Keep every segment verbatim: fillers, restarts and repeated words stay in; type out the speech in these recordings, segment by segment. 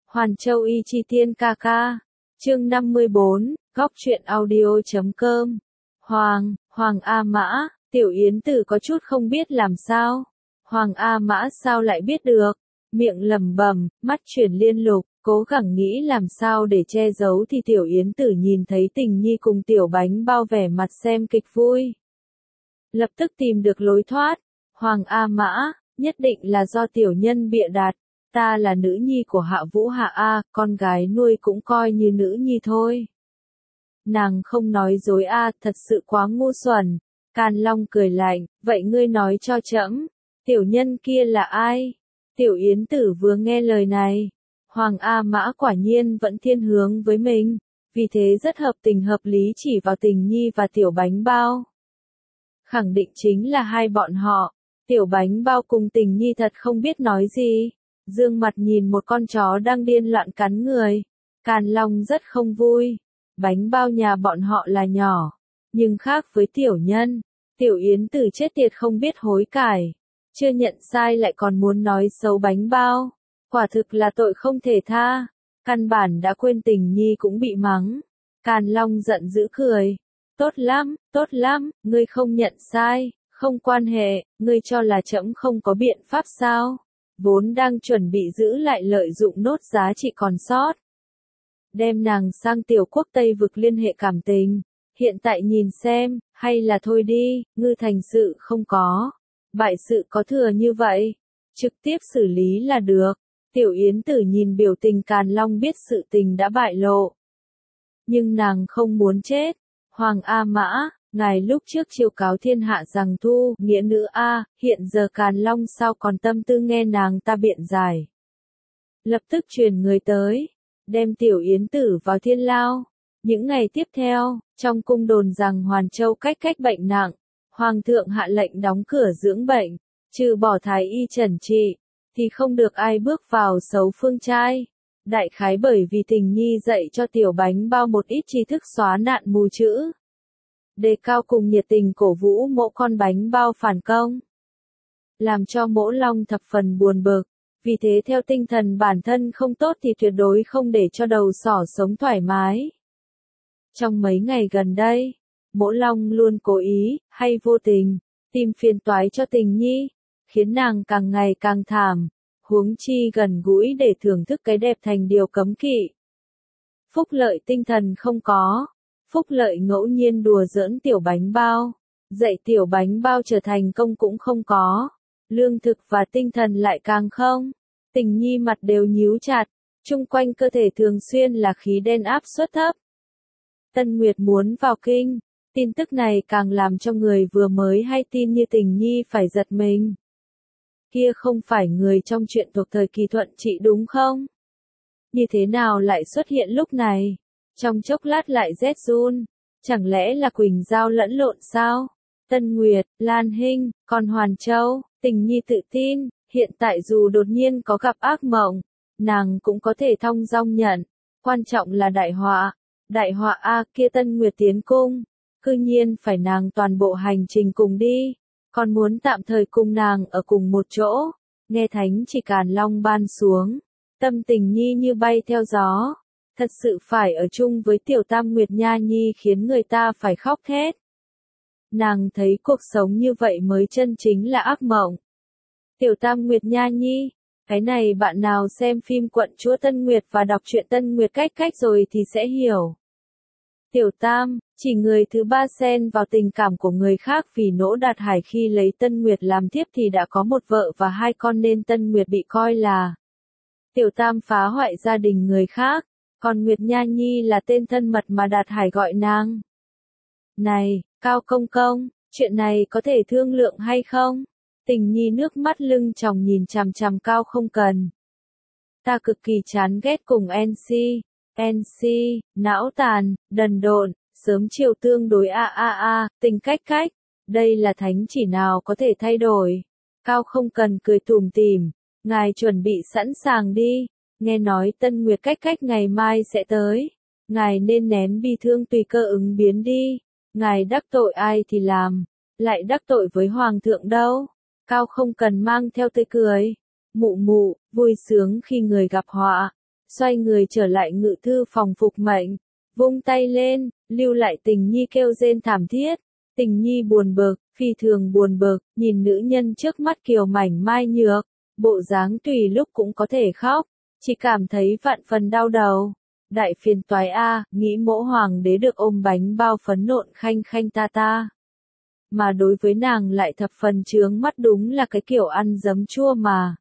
Hoàn Châu Y Chi Tiên ca ca. Chương năm mươi bốn, góc truyện audio chấm com. Hoàng, Hoàng A Mã, Tiểu Yến Tử có chút không biết làm sao. Hoàng A Mã sao lại biết được? Miệng lẩm bẩm, mắt chuyển liên lục, cố gắng nghĩ làm sao để che giấu thì Tiểu Yến Tử nhìn thấy Tình Nhi cùng Tiểu Bánh Bao vẻ mặt xem kịch vui. Lập tức tìm được lối thoát. Hoàng A Mã, nhất định là do tiểu nhân bịa đặt. Ta là nữ nhi của Hạ Vũ Hạ A, con gái nuôi cũng coi như nữ nhi thôi. Nàng không nói dối A, thật sự quá ngu xuẩn. Càn Long cười lạnh, vậy ngươi nói cho trẫm, tiểu nhân kia là ai? Tiểu Yến Tử vừa nghe lời này, Hoàng A Mã quả nhiên vẫn thiên hướng với mình, vì thế rất hợp tình hợp lý chỉ vào Tình Nhi và Tiểu Bánh Bao. Khẳng định chính là hai bọn họ. Tiểu Bánh Bao cùng Tình Nhi thật không biết nói gì, dương mặt nhìn một con chó đang điên loạn cắn người. Càn Long rất không vui. Bánh Bao nhà bọn họ là nhỏ, nhưng khác với tiểu nhân. Tiểu Yến Tử chết tiệt không biết hối cải, chưa nhận sai lại còn muốn nói xấu Bánh Bao, quả thực là tội không thể tha. Căn bản đã quên Tình Nhi cũng bị mắng. Càn Long giận dữ cười, tốt lắm, tốt lắm, ngươi không nhận sai, không quan hệ, ngươi cho là trẫm không có biện pháp sao? Vốn đang chuẩn bị giữ lại lợi dụng nốt giá trị còn sót, đem nàng sang Tiểu Quốc Tây Vực liên hệ cảm tình. Hiện tại nhìn xem, hay là thôi đi, ngư thành sự không có, bại sự có thừa như vậy, trực tiếp xử lý là được. Tiểu Yến Tử nhìn biểu tình Càn Long biết sự tình đã bại lộ, nhưng nàng không muốn chết. Hoàng A Mã, ngài lúc trước chiêu cáo thiên hạ rằng thu nghĩa nữ A, hiện giờ Càn Long sao còn tâm tư nghe nàng ta biện giải. Lập tức truyền người tới, đem Tiểu Yến Tử vào thiên lao. Những ngày tiếp theo, trong cung đồn rằng Hoàn Châu cách cách bệnh nặng, Hoàng thượng hạ lệnh đóng cửa dưỡng bệnh, trừ bỏ thái y trần trị, thì không được ai bước vào Sấu Phương trai. Đại khái bởi vì Tình Nhi dạy cho Tiểu Bánh Bao một ít tri thức xóa nạn mù chữ, đề cao cùng nhiệt tình cổ vũ mỗ con Bánh Bao phản công, làm cho mỗ Long thập phần buồn bực. Vì thế theo tinh thần bản thân không tốt thì tuyệt đối không để cho đầu sỏ sống thoải mái. Trong mấy ngày gần đây, mỗ Long luôn cố ý, hay vô tình, tìm phiền toái cho Tình Nhi, khiến nàng càng ngày càng thảm, huống chi gần gũi để thưởng thức cái đẹp thành điều cấm kỵ. Phúc lợi tinh thần không có, phúc lợi ngẫu nhiên đùa giỡn Tiểu Bánh Bao, dạy Tiểu Bánh Bao trở thành công cũng không có, lương thực và tinh thần lại càng không. Tình Nhi mặt đều nhíu chặt, chung quanh cơ thể thường xuyên là khí đen áp suất thấp. Tân Nguyệt muốn vào kinh, tin tức này càng làm cho người vừa mới hay tin như Tình Nhi phải giật mình. Kia không phải người trong chuyện thuộc thời kỳ Thuận Trị đúng không? Như thế nào lại xuất hiện lúc này? Trong chốc lát lại rét run, chẳng lẽ là Quỳnh Giao lẫn lộn sao? Tân Nguyệt, Lan Hinh, còn Hoàn Châu, Tình Nhi tự tin, hiện tại dù đột nhiên có gặp ác mộng, nàng cũng có thể thong dong nhận. Quan trọng là đại họa. Đại họa A kia Tân Nguyệt tiến cung, cư nhiên phải nàng toàn bộ hành trình cùng đi, còn muốn tạm thời cùng nàng ở cùng một chỗ. Nghe thánh chỉ Càn Long ban xuống, tâm Tình Nhi như bay theo gió, thật sự phải ở chung với Tiểu Tam Nguyệt Nha Nhi khiến người ta phải khóc thét. Nàng thấy cuộc sống như vậy mới chân chính là ác mộng. Tiểu Tam Nguyệt Nha Nhi, cái này bạn nào xem phim Quận Chúa Tân Nguyệt và đọc truyện Tân Nguyệt cách cách rồi thì sẽ hiểu. Tiểu Tam, chỉ người thứ ba xen vào tình cảm của người khác vì Nỗ Đạt Hải khi lấy Tân Nguyệt làm thiếp thì đã có một vợ và hai con nên Tân Nguyệt bị coi là Tiểu Tam phá hoại gia đình người khác, còn Nguyệt Nha Nhi là tên thân mật mà Đạt Hải gọi nàng. Này, Cao Công Công, chuyện này có thể thương lượng hay không? Tình Nhi nước mắt lưng tròng nhìn chằm chằm Cao Không Cần. Ta cực kỳ chán ghét cùng en xê, en xê, não tàn, đần độn, sớm chiều tương đối a a a, tình cách cách, đây là thánh chỉ nào có thể thay đổi. Cao Không Cần cười tủm tỉm, ngài chuẩn bị sẵn sàng đi, nghe nói Tân Nguyệt cách cách ngày mai sẽ tới, ngài nên nén bi thương tùy cơ ứng biến đi, ngài đắc tội ai thì làm, lại đắc tội với Hoàng thượng đâu. Cao Không Cần mang theo tươi cười, mụ mụ, vui sướng khi người gặp họa, xoay người trở lại ngự thư phòng phục mệnh, vung tay lên, lưu lại Tình Nhi kêu rên thảm thiết. Tình Nhi buồn bực, phi thường buồn bực, nhìn nữ nhân trước mắt kiều mảnh mai nhược, bộ dáng tùy lúc cũng có thể khóc, chỉ cảm thấy vạn phần đau đầu. Đại phiền toái a, nghĩ mỗ hoàng đế được ôm bánh bao phấn nộn khanh khanh ta ta. Mà đối với nàng lại thập phần chướng mắt, đúng là cái kiểu ăn giấm chua mà.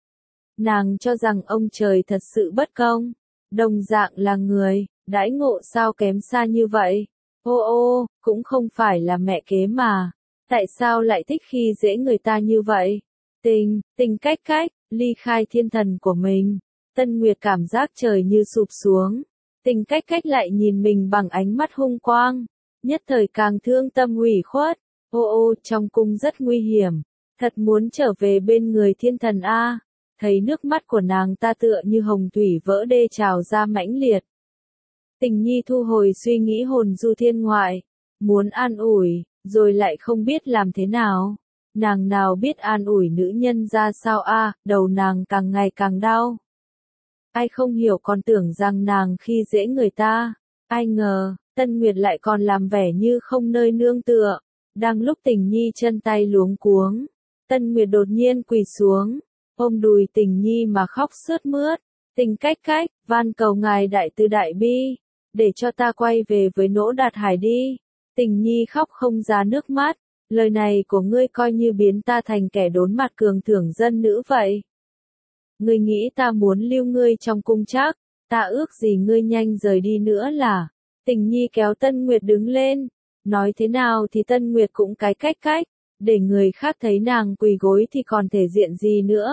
Nàng cho rằng ông trời thật sự bất công, đồng dạng là người, đãi ngộ sao kém xa như vậy. Ô ô, cũng không phải là mẹ kế mà, tại sao lại thích khi dễ người ta như vậy? Tình, tình cách cách, ly khai thiên thần của mình. Tân Nguyệt cảm giác trời như sụp xuống. Tình cách cách lại nhìn mình bằng ánh mắt hung quang. Nhất thời càng thương tâm ủy khuất. Ô ô, trong cung rất nguy hiểm. Thật muốn trở về bên người thiên thần a. Thấy nước mắt của nàng ta tựa như hồng thủy vỡ đê trào ra mãnh liệt. Tình Nhi thu hồi suy nghĩ hồn du thiên ngoại. Muốn an ủi, rồi lại không biết làm thế nào. Nàng nào biết an ủi nữ nhân ra sao a, đầu nàng càng ngày càng đau. Ai không hiểu còn tưởng rằng nàng khi dễ người ta. Ai ngờ, Tân Nguyệt lại còn làm vẻ như không nơi nương tựa. Đang lúc Tình Nhi chân tay luống cuống, Tân Nguyệt đột nhiên quỳ xuống, ôm đùi Tình Nhi mà khóc sướt mướt. Tình cách cách, van cầu ngài đại từ đại bi, để cho ta quay về với Nỗ Đạt Hải đi. Tình Nhi khóc không ra nước mắt, lời này của ngươi coi như biến ta thành kẻ đốn mặt cường thưởng dân nữ vậy. Ngươi nghĩ ta muốn lưu ngươi trong cung chắc, ta ước gì ngươi nhanh rời đi nữa là. Tình Nhi kéo Tân Nguyệt đứng lên, nói thế nào thì Tân Nguyệt cũng cái cách cách, để người khác thấy nàng quỳ gối thì còn thể diện gì nữa.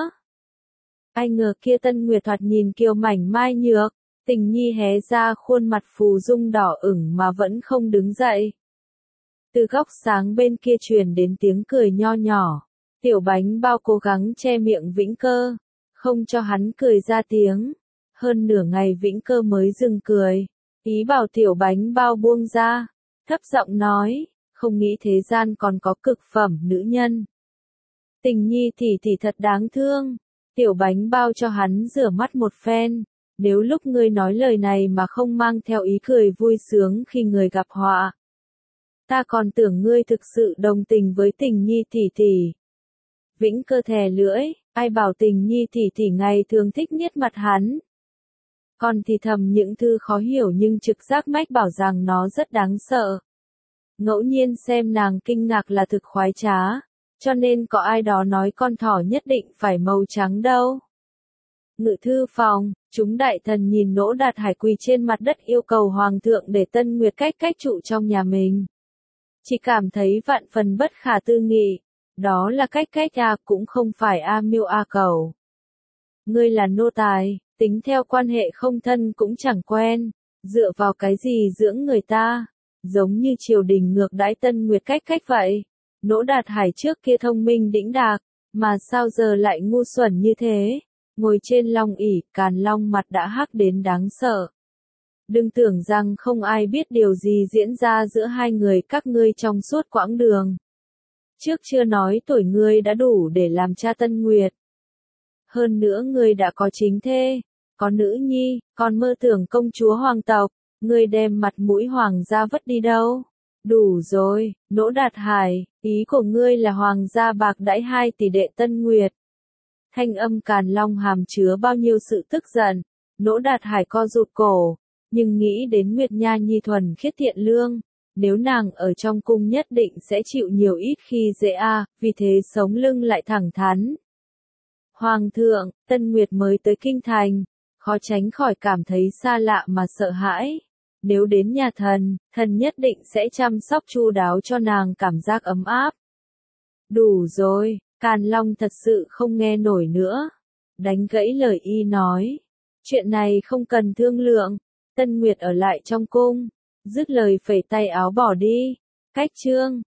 Ai ngờ kia Tân Nguyệt thoạt nhìn kiều mảnh mai nhược, Tình Nhi hé ra khuôn mặt phù dung đỏ ửng mà vẫn không đứng dậy. Từ góc sáng bên kia truyền đến tiếng cười nho nhỏ, Tiểu Bánh Bao cố gắng che miệng Vĩnh Cơ, không cho hắn cười ra tiếng. Hơn nửa ngày Vĩnh Cơ mới dừng cười, ý bảo Tiểu Bánh Bao buông ra, thấp giọng nói, không nghĩ thế gian còn có cực phẩm nữ nhân. Tình Nhi thì thì thật đáng thương. Tiểu Bánh Bao cho hắn rửa mắt một phen, nếu lúc ngươi nói lời này mà không mang theo ý cười vui sướng khi người gặp họa, ta còn tưởng ngươi thực sự đồng tình với Tình Nhi tỷ tỷ. Vĩnh Cơ thè lưỡi, ai bảo Tình Nhi tỷ tỷ ngày thường thích nhất mặt hắn. Còn thì thầm những thư khó hiểu nhưng trực giác mách bảo rằng nó rất đáng sợ. Ngẫu nhiên xem nàng kinh ngạc là thực khoái trá, cho nên có ai đó nói con thỏ nhất định phải màu trắng đâu. Ngự thư phòng, chúng đại thần nhìn Nỗ Đạt Hải quỳ trên mặt đất yêu cầu hoàng thượng để Tân Nguyệt cách cách trụ trong nhà mình. Chỉ cảm thấy vạn phần bất khả tư nghị, đó là cách cách à, cũng không phải a miêu a cầu. Ngươi là nô tài, tính theo quan hệ không thân cũng chẳng quen, dựa vào cái gì dưỡng người ta, giống như triều đình ngược đãi Tân Nguyệt cách cách vậy. Nỗ Đạt Hải trước kia thông minh đĩnh đạc, mà sao giờ lại ngu xuẩn như thế, ngồi trên long ỷ, Càn Long mặt đã hắc đến đáng sợ. Đừng tưởng rằng không ai biết điều gì diễn ra giữa hai người các ngươi trong suốt quãng đường. Trước chưa nói tuổi ngươi đã đủ để làm cha Tân Nguyệt. Hơn nữa ngươi đã có chính thê, có nữ nhi, còn mơ tưởng công chúa hoàng tộc, ngươi đem mặt mũi hoàng gia vứt đi đâu. Đủ rồi, Nỗ Đạt Hải, ý của ngươi là hoàng gia bạc đãi hai tỷ đệ Tân Nguyệt. Thanh âm Càn Long hàm chứa bao nhiêu sự tức giận, Nỗ Đạt Hải co rụt cổ, nhưng nghĩ đến Nguyệt Nha nhi thuần khiết thiện lương, nếu nàng ở trong cung nhất định sẽ chịu nhiều ít khi dễ a, vì thế sống lưng lại thẳng thắn. Hoàng thượng, Tân Nguyệt mới tới kinh thành, khó tránh khỏi cảm thấy xa lạ mà sợ hãi. Nếu đến nhà thần, thần nhất định sẽ chăm sóc chu đáo cho nàng cảm giác ấm áp. Đủ rồi, Càn Long thật sự không nghe nổi nữa. Đánh gãy lời y nói. Chuyện này không cần thương lượng. Tân Nguyệt ở lại trong cung. Dứt lời phẩy tay áo bỏ đi. Cách chương.